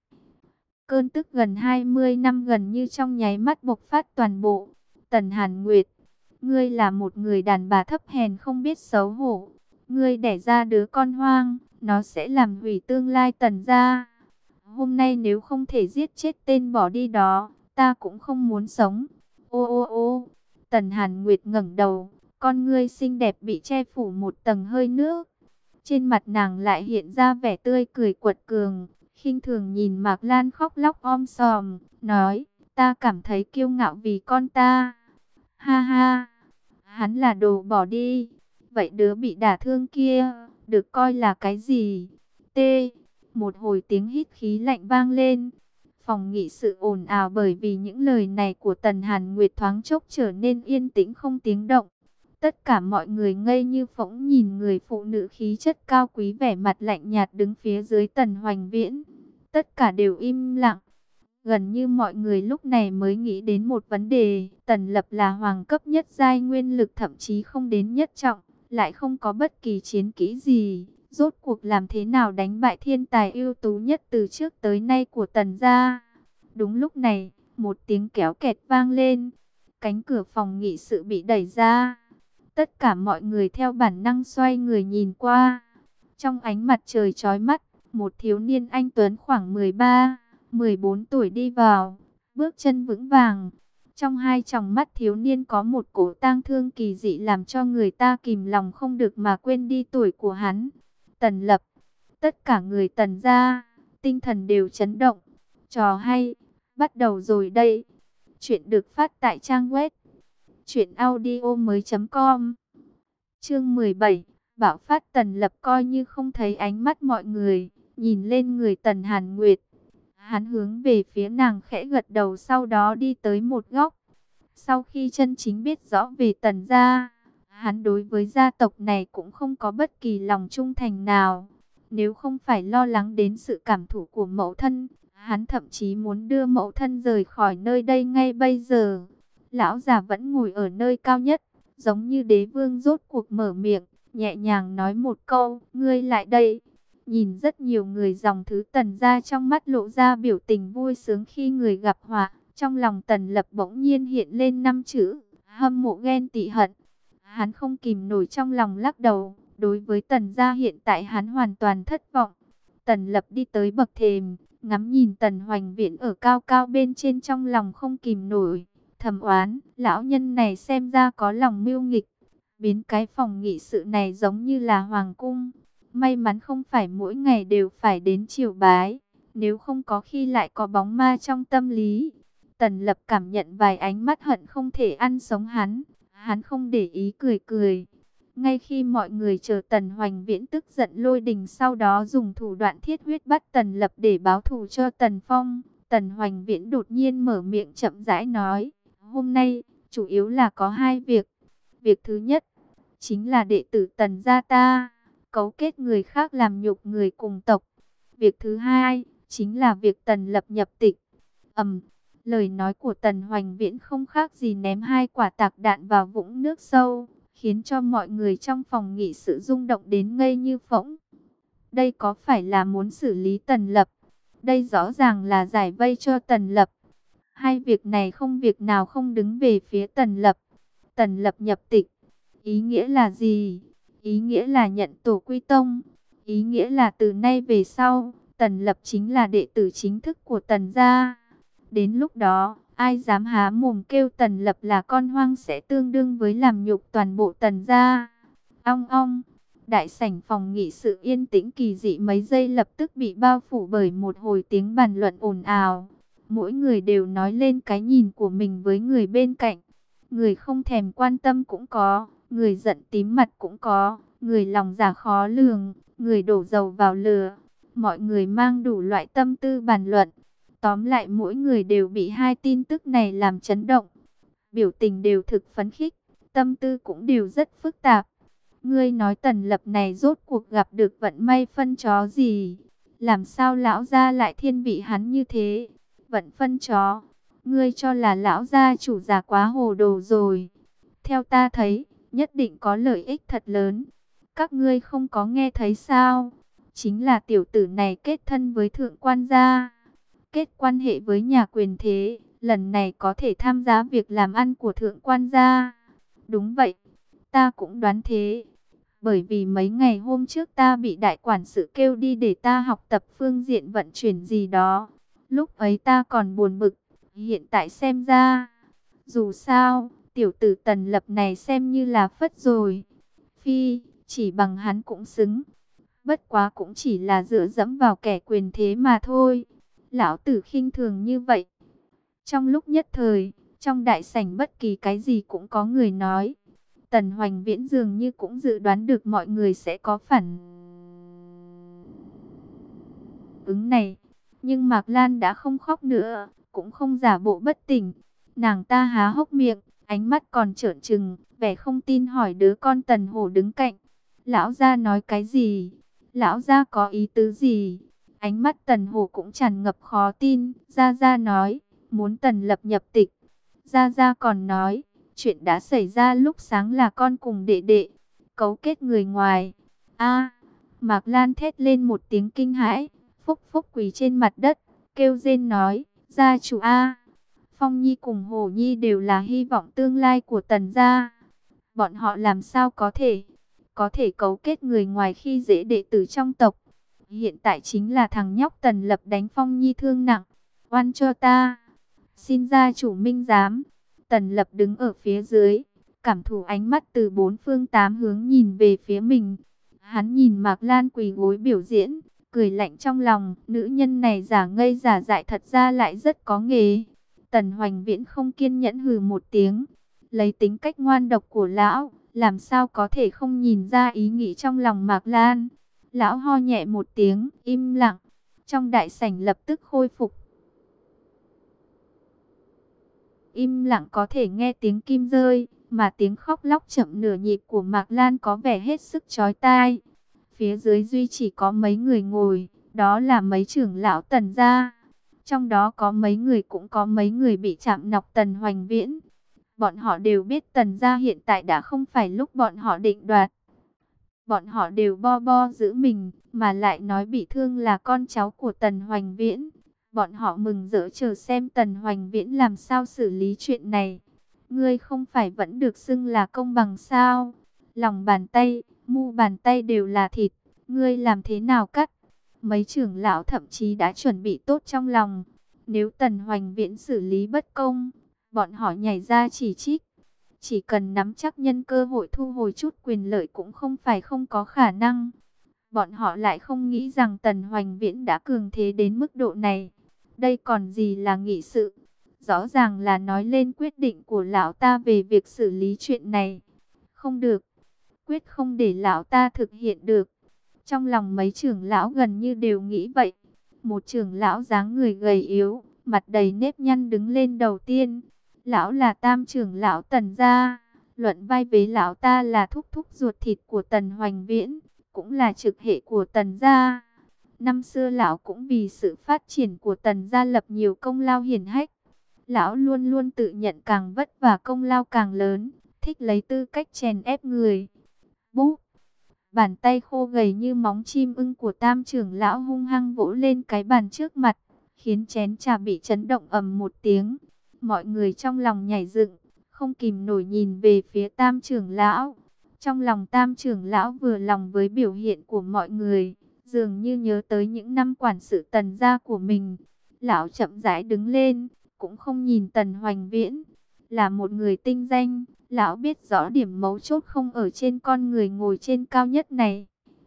Cơn tức gần hai mươi năm gần như trong nháy mắt bộc phát toàn bộ. Tần Hàn Nguyệt, ngươi là một người đàn bà thấp hèn không biết xấu hổ. Ngươi đẻ ra đứa con hoang, nó sẽ làm hủy tương lai Tần gia. Hôm nay nếu không thể giết chết tên bỏ đi đó, ta cũng không muốn sống. Ô ô ô, Tần Hàn Nguyệt ngẩng đầu, con ngươi xinh đẹp bị che phủ một tầng hơi nước. Trên mặt nàng lại hiện ra vẻ tươi cười quật cường, khinh thường nhìn Mạc Lan khóc lóc om sòm, nói, ta cảm thấy kiêu ngạo vì con ta. Ha ha, hắn là đồ bỏ đi. Vậy đứa bị đả thương kia, được coi là cái gì? T. Một hồi tiếng hít khí lạnh vang lên. Phòng nghị sự ồn ào bởi vì những lời này của Tần Hàn Nguyệt thoáng chốc trở nên yên tĩnh không tiếng động. Tất cả mọi người ngây như phỗng nhìn người phụ nữ khí chất cao quý vẻ mặt lạnh nhạt đứng phía dưới Tần Hoành Viễn. Tất cả đều im lặng. Gần như mọi người lúc này mới nghĩ đến một vấn đề. Tần Lập là hoàng cấp nhất giai nguyên lực thậm chí không đến nhất trọng, lại không có bất kỳ chiến kỹ gì. Rốt cuộc làm thế nào đánh bại thiên tài ưu tú nhất từ trước tới nay của Tần gia? Đúng lúc này, một tiếng kéo kẹt vang lên. Cánh cửa phòng nghị sự bị đẩy ra. Tất cả mọi người theo bản năng xoay người nhìn qua. Trong ánh mặt trời chói mắt, một thiếu niên anh tuấn khoảng mười ba, mười bốn tuổi đi vào, bước chân vững vàng. Trong hai tròng mắt thiếu niên có một cổ tang thương kỳ dị làm cho người ta kìm lòng không được mà quên đi tuổi của hắn. Tần Lập, tất cả người Tần gia, tinh thần đều chấn động. Trò hay, bắt đầu rồi đây. Chuyện được phát tại trang web truyện audio mới chấm com. Chương mười bảy, bạo phát. Tần Lập coi như không thấy ánh mắt mọi người, nhìn lên người Tần Hàn Nguyệt. Hắn hướng về phía nàng khẽ gật đầu, sau đó đi tới một góc. Sau khi chân chính biết rõ về Tần gia, hắn đối với gia tộc này cũng không có bất kỳ lòng trung thành nào. Nếu không phải lo lắng đến sự cảm thụ của mẫu thân, hắn thậm chí muốn đưa mẫu thân rời khỏi nơi đây ngay bây giờ. Lão già vẫn ngồi ở nơi cao nhất, giống như đế vương rốt cuộc mở miệng, nhẹ nhàng nói một câu, ngươi lại đây. Nhìn rất nhiều người dòng thứ Tần gia trong mắt lộ ra biểu tình vui sướng khi người gặp họa. Trong lòng Tần Lập bỗng nhiên hiện lên năm chữ, hâm mộ ghen tị hận. Hắn không kìm nổi trong lòng lắc đầu, đối với Tần gia hiện tại hắn hoàn toàn thất vọng. Tần Lập đi tới bậc thềm, ngắm nhìn Tần Hoành Viễn ở cao cao bên trên, trong lòng không kìm nổi, thầm oán, lão nhân này xem ra có lòng mưu nghịch, biến cái phòng nghị sự này giống như là hoàng cung. May mắn không phải mỗi ngày đều phải đến triều bái, nếu không có khi lại có bóng ma trong tâm lý. Tần Lập cảm nhận vài ánh mắt hận không thể ăn sống hắn, hắn không để ý cười cười. Ngay khi mọi người chờ Tần Hoành Viễn tức giận lôi đình, sau đó dùng thủ đoạn thiết huyết bắt Tần Lập để báo thù cho Tần Phong, Tần Hoành Viễn đột nhiên mở miệng chậm rãi nói, hôm nay chủ yếu là có hai việc. Việc thứ nhất chính là đệ tử Tần gia ta cấu kết người khác làm nhục người cùng tộc. Việc thứ hai chính là việc Tần Lập nhập tịch. Ầm, lời nói của Tần Hoành Viễn không khác gì ném hai quả tạc đạn vào vũng nước sâu, khiến cho mọi người trong phòng nghị sự rung động đến ngây như phỗng. Đây có phải là muốn xử lý Tần Lập? Đây rõ ràng là giải vây cho Tần Lập. Hai việc này không việc nào không đứng về phía Tần Lập. Tần Lập nhập tịch, ý nghĩa là gì? Ý nghĩa là nhận tổ quy tông. Ý nghĩa là từ nay về sau, Tần Lập chính là đệ tử chính thức của Tần gia. Đến lúc đó, ai dám há mồm kêu Tần Lập là con hoang sẽ tương đương với làm nhục toàn bộ Tần gia. Ong ong, đại sảnh phòng nghị sự yên tĩnh kỳ dị mấy giây, lập tức bị bao phủ bởi một hồi tiếng bàn luận ồn ào. Mỗi người đều nói lên cái nhìn của mình với người bên cạnh. Người không thèm quan tâm cũng có, người giận tím mặt cũng có, người lòng dạ khó lường, người đổ dầu vào lửa. Mọi người mang đủ loại tâm tư bàn luận. Tóm lại mỗi người đều bị hai tin tức này làm chấn động. Biểu tình đều thực phấn khích, tâm tư cũng đều rất phức tạp. Ngươi nói Tần Lập này rốt cuộc gặp được vận may phân chó gì? Làm sao lão gia lại thiên vị hắn như thế? Vận phân chó, ngươi cho là lão gia chủ già quá hồ đồ rồi. Theo ta thấy, nhất định có lợi ích thật lớn. Các ngươi không có nghe thấy sao? Chính là tiểu tử này kết thân với thượng quan gia, kết quan hệ với nhà quyền thế, lần này có thể tham gia việc làm ăn của thượng quan gia. Đúng vậy, ta cũng đoán thế. Bởi vì mấy ngày hôm trước ta bị đại quản sự kêu đi để ta học tập phương diện vận chuyển gì đó. Lúc ấy ta còn buồn bực, hiện tại xem ra, dù sao, tiểu tử Tần Lập này xem như là phất rồi. Phi, chỉ bằng hắn cũng xứng. Bất quá cũng chỉ là dựa dẫm vào kẻ quyền thế mà thôi. Lão tử khinh thường như vậy. Trong lúc nhất thời, trong đại sảnh bất kỳ cái gì cũng có người nói. Tần Hoành Viễn dường như cũng dự đoán được mọi người sẽ có phản ứng này. Nhưng Mạc Lan đã không khóc nữa, cũng không giả bộ bất tỉnh. Nàng ta há hốc miệng, ánh mắt còn trợn trừng, vẻ không tin hỏi đứa con Tần Hổ đứng cạnh. Lão gia nói cái gì? Lão gia có ý tứ gì? Ánh mắt Tần Hổ cũng tràn ngập khó tin. Gia Gia nói, muốn Tần Lập nhập tịch. Gia Gia còn nói, chuyện đã xảy ra lúc sáng là con cùng đệ đệ cấu kết người ngoài. A, Mạc Lan thét lên một tiếng kinh hãi, phúc phúc quỳ trên mặt đất, kêu rên nói, gia chủ A, Phong Nhi cùng Hổ Nhi đều là hy vọng tương lai của Tần gia. Bọn họ làm sao có thể, có thể cấu kết người ngoài khi dễ đệ tử trong tộc. Hiện tại chính là thằng nhóc Tần Lập đánh Phong Nhi thương nặng, oan cho ta. Xin gia chủ minh giám. Tần Lập đứng ở phía dưới, cảm thụ ánh mắt từ bốn phương tám hướng nhìn về phía mình. Hắn nhìn Mạc Lan quỳ gối biểu diễn, cười lạnh trong lòng, nữ nhân này giả ngây giả dại thật ra lại rất có nghề. Tần Hoành Viễn không kiên nhẫn hừ một tiếng, lấy tính cách ngoan độc của lão, làm sao có thể không nhìn ra ý nghĩ trong lòng Mạc Lan. Lão ho nhẹ một tiếng, im lặng, trong đại sảnh lập tức khôi phục. Im lặng có thể nghe tiếng kim rơi, mà tiếng khóc lóc chậm nửa nhịp của Mạc Lan có vẻ hết sức chói tai. Phía dưới duy chỉ có mấy người ngồi, đó là mấy trưởng lão Tần gia. Trong đó có mấy người cũng có mấy người bị chạm nọc Tần Hoành Viễn. Bọn họ đều biết Tần gia hiện tại đã không phải lúc bọn họ định đoạt. Bọn họ đều bo bo giữ mình, mà lại nói bị thương là con cháu của Tần Hoành Viễn. Bọn họ mừng rỡ chờ xem Tần Hoành Viễn làm sao xử lý chuyện này. Ngươi không phải vẫn được xưng là công bằng sao? Lòng bàn tay, mu bàn tay đều là thịt, ngươi làm thế nào cắt? Mấy trưởng lão thậm chí đã chuẩn bị tốt trong lòng. Nếu Tần Hoành Viễn xử lý bất công, bọn họ nhảy ra chỉ trích. Chỉ cần nắm chắc nhân cơ hội thu hồi chút quyền lợi cũng không phải không có khả năng. Bọn họ lại không nghĩ rằng Tần Hoành Viễn đã cường thế đến mức độ này. Đây còn gì là nghị sự. Rõ ràng là nói lên quyết định của lão ta về việc xử lý chuyện này. Không được. Quyết không để lão ta thực hiện được. Trong lòng mấy trưởng lão gần như đều nghĩ vậy. Một trưởng lão dáng người gầy yếu, mặt đầy nếp nhăn đứng lên đầu tiên. Lão là tam trưởng lão Tần gia. Luận vai vế lão ta là thúc thúc ruột thịt của Tần Hoành Viễn, cũng là trực hệ của Tần gia. Năm xưa lão cũng vì sự phát triển của Tần gia lập nhiều công lao hiển hách. Lão luôn luôn tự nhận càng vất vả công lao càng lớn, thích lấy tư cách chèn ép người. Búp! Bàn tay khô gầy như móng chim ưng của tam trưởng lão hung hăng vỗ lên cái bàn trước mặt, khiến chén trà bị chấn động ầm một tiếng. Mọi người trong lòng nhảy dựng, không kìm nổi nhìn về phía tam trưởng lão. Trong lòng tam trưởng lão vừa lòng với biểu hiện của mọi người, dường như nhớ tới những năm quản sự Tần gia của mình. Lão chậm rãi đứng lên, cũng không nhìn Tần Hoành Viễn. Là một người tinh danh, lão biết rõ điểm mấu chốt không ở trên con người ngồi trên cao nhất này.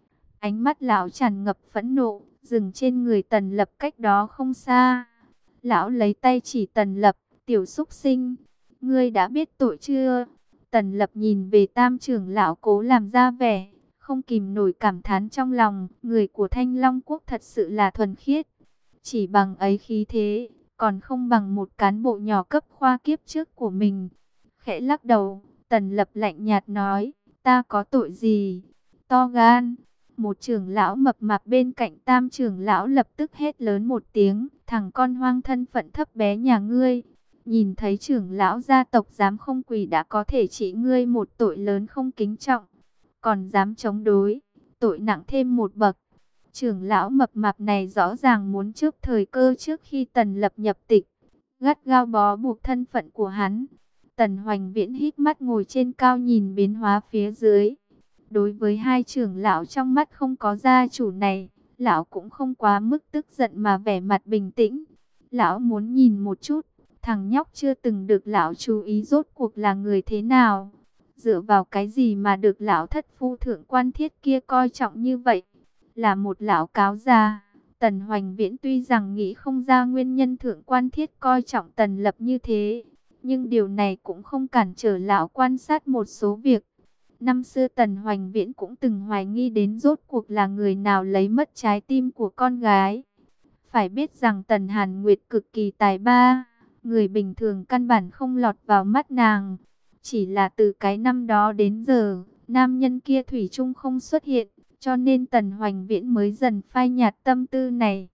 Ánh mắt lão tràn ngập phẫn nộ, dừng trên người Tần Lập cách đó không xa. Lão lấy tay chỉ Tần Lập, tiểu súc sinh, ngươi đã biết tội chưa? Tần Lập nhìn về tam trưởng lão cố làm ra vẻ, không kìm nổi cảm thán trong lòng, người của Thanh Long Quốc thật sự là thuần khiết. Chỉ bằng ấy khí thế, còn không bằng một cán bộ nhỏ cấp khoa kiếp trước của mình. Khẽ lắc đầu, Tần Lập lạnh nhạt nói, ta có tội gì? To gan. Một trưởng lão mập mạp bên cạnh tam trưởng lão lập tức hét lớn một tiếng, thằng con hoang thân phận thấp bé nhà ngươi. Nhìn thấy trưởng lão gia tộc dám không quỳ đã có thể trị ngươi một tội lớn không kính trọng. Còn dám chống đối, tội nặng thêm một bậc. Trưởng lão mập mạp này rõ ràng muốn trước thời cơ trước khi Tần Lập nhập tịch, gắt gao bó buộc thân phận của hắn. Tần Hoành Viễn hít mắt ngồi trên cao nhìn biến hóa phía dưới. Đối với hai trưởng lão trong mắt không có gia chủ này, lão cũng không quá mức tức giận mà vẻ mặt bình tĩnh. Lão muốn nhìn một chút, thằng nhóc chưa từng được lão chú ý rốt cuộc là người thế nào. Dựa vào cái gì mà được lão thất phu thượng quan thiết kia coi trọng như vậy? Là một lão cáo già. Tần Hoành Viễn tuy rằng nghĩ không ra nguyên nhân thượng quan thiết coi trọng Tần Lập như thế, nhưng điều này cũng không cản trở lão quan sát một số việc. Năm xưa Tần Hoành Viễn cũng từng hoài nghi đến rốt cuộc là người nào lấy mất trái tim của con gái. Phải biết rằng Tần Hàn Nguyệt cực kỳ tài ba, người bình thường căn bản không lọt vào mắt nàng. Chỉ là từ cái năm đó đến giờ, nam nhân kia thủy chung không xuất hiện, cho nên Tần Hoành Viễn mới dần phai nhạt tâm tư này.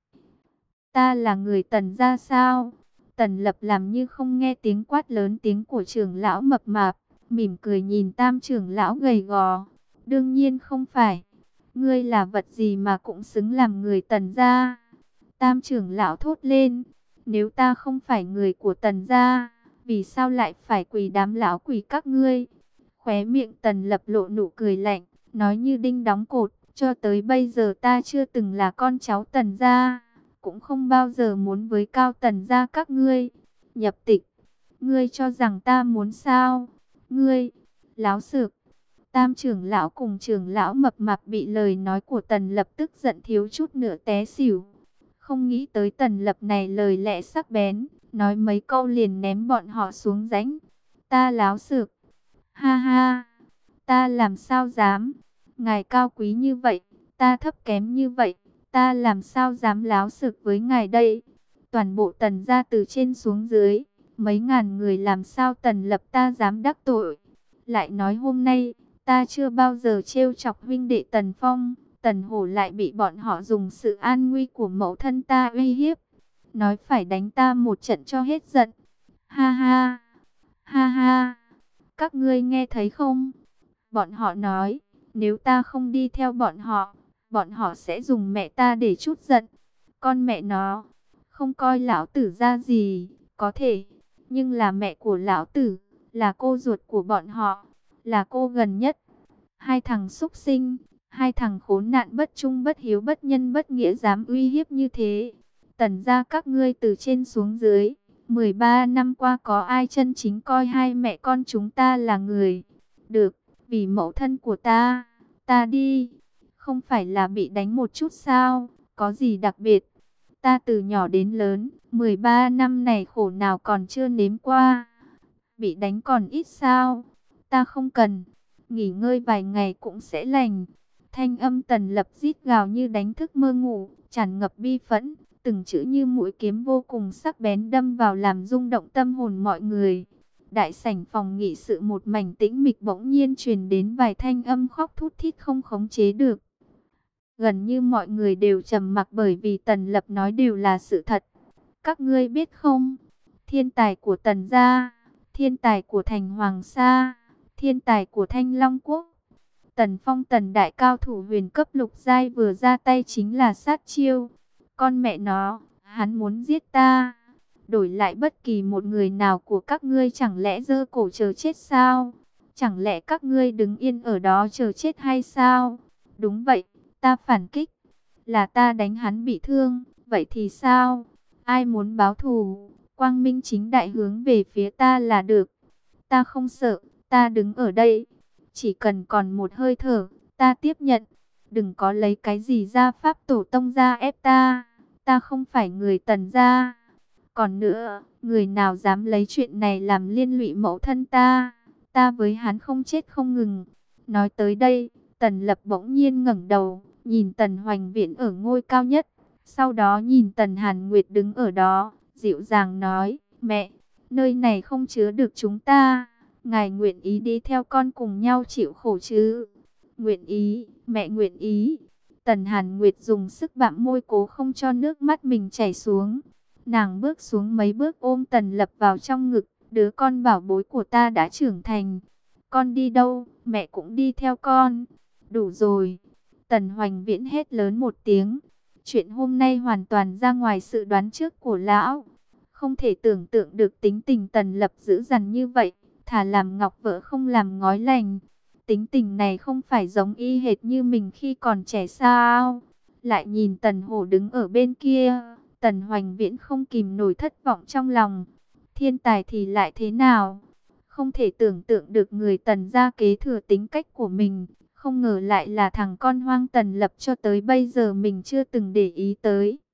Ta là người Tần gia sao? Tần Lập làm như không nghe tiếng quát lớn tiếng của trưởng lão mập mạp, mỉm cười nhìn tam trưởng lão gầy gò. Đương nhiên không phải. Ngươi là vật gì mà cũng xứng làm người Tần gia? Tam trưởng lão thốt lên. Nếu ta không phải người của Tần gia, vì sao lại phải quỳ đám lão quỳ các ngươi? Khóe miệng Tần Lập lộ nụ cười lạnh, nói như đinh đóng cột. Cho tới bây giờ ta chưa từng là con cháu Tần gia, cũng không bao giờ muốn với cao Tần gia các ngươi nhập tịch. Ngươi cho rằng ta muốn sao? Ngươi, láo xược. Tam trưởng lão cùng trưởng lão mập mạp bị lời nói của Tần Lập tức giận thiếu chút nữa té xỉu. Không nghĩ tới Tần Lập này lời lẽ sắc bén, nói mấy câu liền ném bọn họ xuống rãnh. Ta láo xược. Ha ha, ta làm sao dám? Ngài cao quý như vậy, ta thấp kém như vậy, ta làm sao dám láo xược với ngài đây? Toàn bộ Tần gia từ trên xuống dưới, mấy ngàn người làm sao Tần Lập ta dám đắc tội? Lại nói hôm nay, ta chưa bao giờ trêu chọc huynh đệ Tần Phong, Tần Hổ lại bị bọn họ dùng sự an nguy của mẫu thân ta uy hiếp, nói phải đánh ta một trận cho hết giận. Ha ha, ha ha, các ngươi nghe thấy không? Bọn họ nói, nếu ta không đi theo bọn họ, bọn họ sẽ dùng mẹ ta để trút giận. Con mẹ nó, không coi lão tử ra gì, có thể, nhưng là mẹ của lão tử, là cô ruột của bọn họ, là cô gần nhất. Hai thằng súc sinh, Hai thằng khốn nạn bất trung bất hiếu bất nhân bất nghĩa dám uy hiếp như thế. Tần gia các ngươi từ trên xuống dưới, mười ba năm qua có ai chân chính coi hai mẹ con chúng ta là người? Được, vì mẫu thân của ta, ta đi. Không phải là bị đánh một chút sao? Có gì đặc biệt? Ta từ nhỏ đến lớn, mười ba năm này khổ nào còn chưa nếm qua. Bị đánh còn ít sao? Ta không cần, nghỉ ngơi vài ngày cũng sẽ lành. Thanh âm Tần Lập rít gào như đánh thức mơ ngủ, tràn ngập bi phẫn, từng chữ như mũi kiếm vô cùng sắc bén đâm vào làm rung động tâm hồn mọi người. Đại sảnh phòng nghị sự một mảnh tĩnh mịch, bỗng nhiên truyền đến vài thanh âm khóc thút thít không khống chế được. Gần như mọi người đều trầm mặc bởi vì Tần Lập nói đều là sự thật. Các ngươi biết không, thiên tài của Tần gia, thiên tài của thành Hoàng Sa, thiên tài của Thanh Long Quốc, Tần Phong Tần đại cao thủ huyền cấp lục giai vừa ra tay chính là sát chiêu. Con mẹ nó, hắn muốn giết ta. Đổi lại bất kỳ một người nào của các ngươi chẳng lẽ giơ cổ chờ chết sao? Chẳng lẽ các ngươi đứng yên ở đó chờ chết hay sao? Đúng vậy, ta phản kích. Là ta đánh hắn bị thương, vậy thì sao? Ai muốn báo thù, quang minh chính đại hướng về phía ta là được. Ta không sợ, ta đứng ở đây. Chỉ cần còn một hơi thở, ta tiếp nhận. Đừng có lấy cái gì ra pháp tổ tông ra ép ta. Ta không phải người Tần gia. Còn nữa, người nào dám lấy chuyện này làm liên lụy mẫu thân ta, ta với hắn không chết không ngừng. Nói tới đây, Tần Lập bỗng nhiên ngẩng đầu, nhìn Tần Hoành Viễn ở ngôi cao nhất. Sau đó nhìn Tần Hàn Nguyệt đứng ở đó, dịu dàng nói, mẹ, nơi này không chứa được chúng ta. Ngài nguyện ý đi theo con cùng nhau chịu khổ chứ? Nguyện ý, mẹ nguyện ý. Tần Hàn Nguyệt dùng sức bặm môi cố không cho nước mắt mình chảy xuống. Nàng bước xuống mấy bước ôm Tần Lập vào trong ngực. Đứa con bảo bối của ta đã trưởng thành. Con đi đâu, mẹ cũng đi theo con. Đủ rồi. Tần Hoành Viễn hét lớn một tiếng. Chuyện hôm nay hoàn toàn ra ngoài sự đoán trước của lão. Không thể tưởng tượng được tính tình Tần Lập dữ dằn như vậy. Thà làm ngọc vỡ không làm ngói lành. Tính tình này không phải giống y hệt như mình khi còn trẻ sao? Lại nhìn Tần Hổ đứng ở bên kia, Tần Hoành Viễn không kìm nổi thất vọng trong lòng. Thiên tài thì lại thế nào? Không thể tưởng tượng được người Tần gia kế thừa tính cách của mình. Không ngờ lại là thằng con hoang Tần Lập, cho tới bây giờ mình chưa từng để ý tới.